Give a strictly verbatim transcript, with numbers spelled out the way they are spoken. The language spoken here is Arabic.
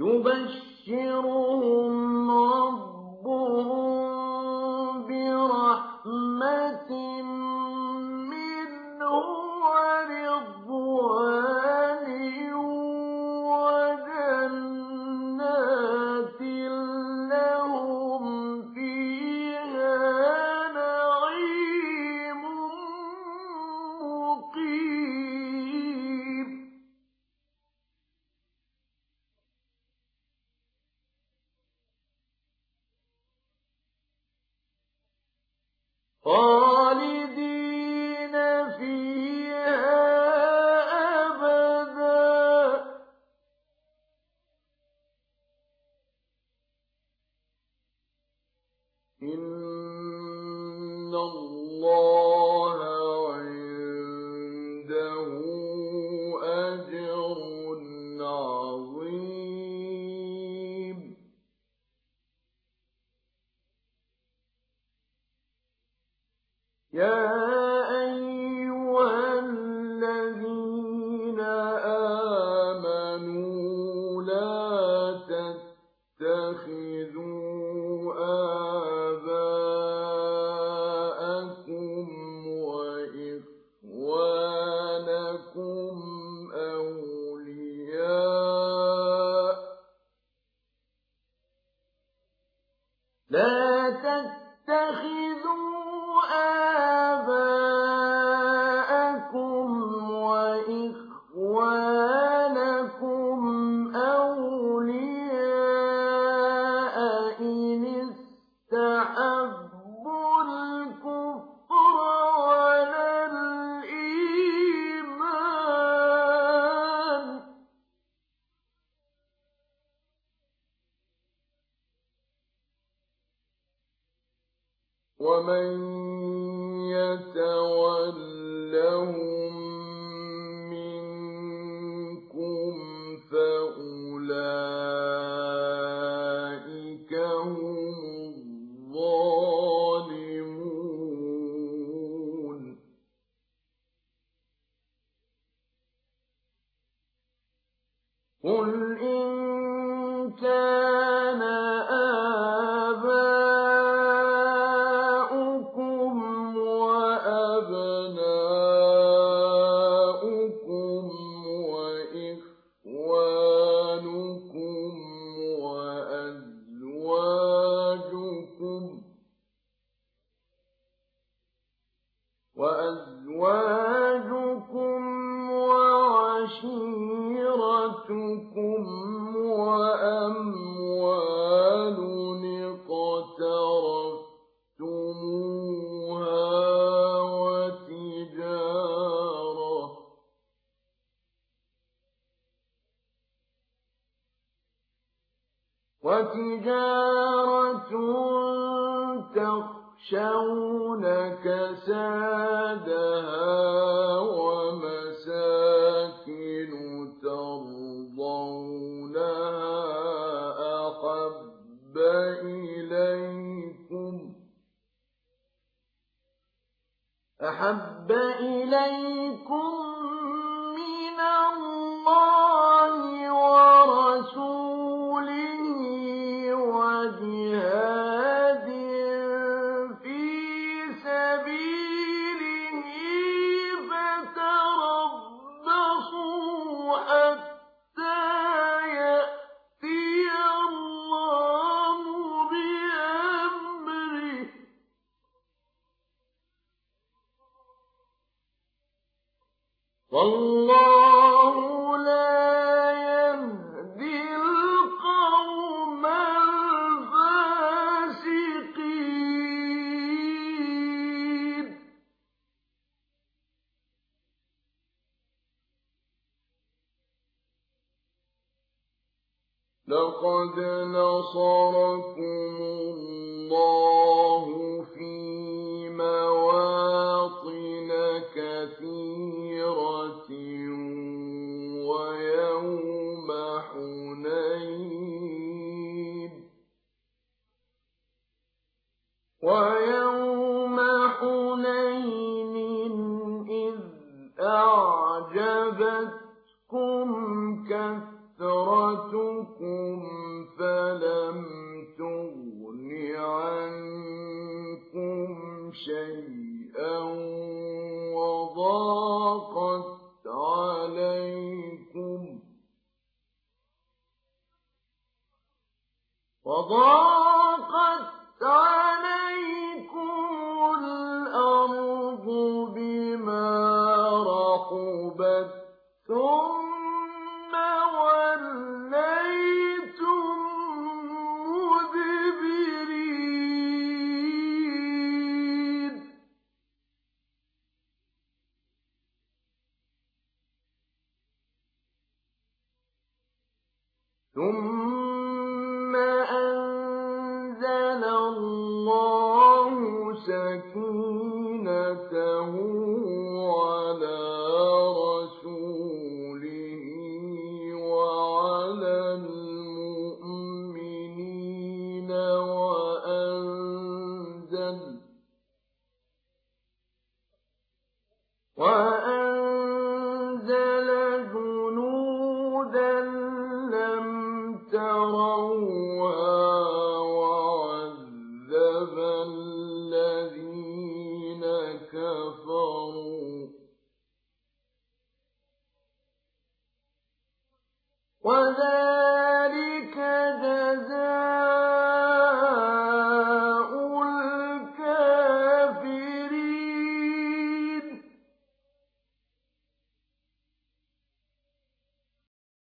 يبشرهم ربهم برحمة منه ورضوان وجنات لهم فيها نعيم مقيم. خالدين فيها أبدا. إن الله عنده أجر عظيم. يا أيها الذين آمنوا لا تتخذوا آباءكم وإخوانكم أولياء لا تتخذوا آباءكم وإخوانكم أولياء إن استحبوا الكفر على الإيمان ومن يتولهم منكم فأولئك هم الظالمون. قل إن كان آباؤكم وأبناؤكم وإخوانكم وأزواجكم وأزواجكم وعشيرتكم وأموال اقترفتموها وتجارة وتجارة تخشون كسادها ومساكن ترضونها أحب إليكم أحب إليكم من الله ورسوله وجهاد في سبيله فتربصوا حتى يأتي الله بأمره والله لا يهدي القوم الفاسقين. لقد نصركم الله في مواطن كثيرة ويوم حنين ويوم حنين إذ أعجبتكم كثرتكم ناقتكم فلم تغن عنكم شيئا وضاقت عليكم وضاقت عليكم الأرض بما رحبت ثم وليتم مدبرين ثم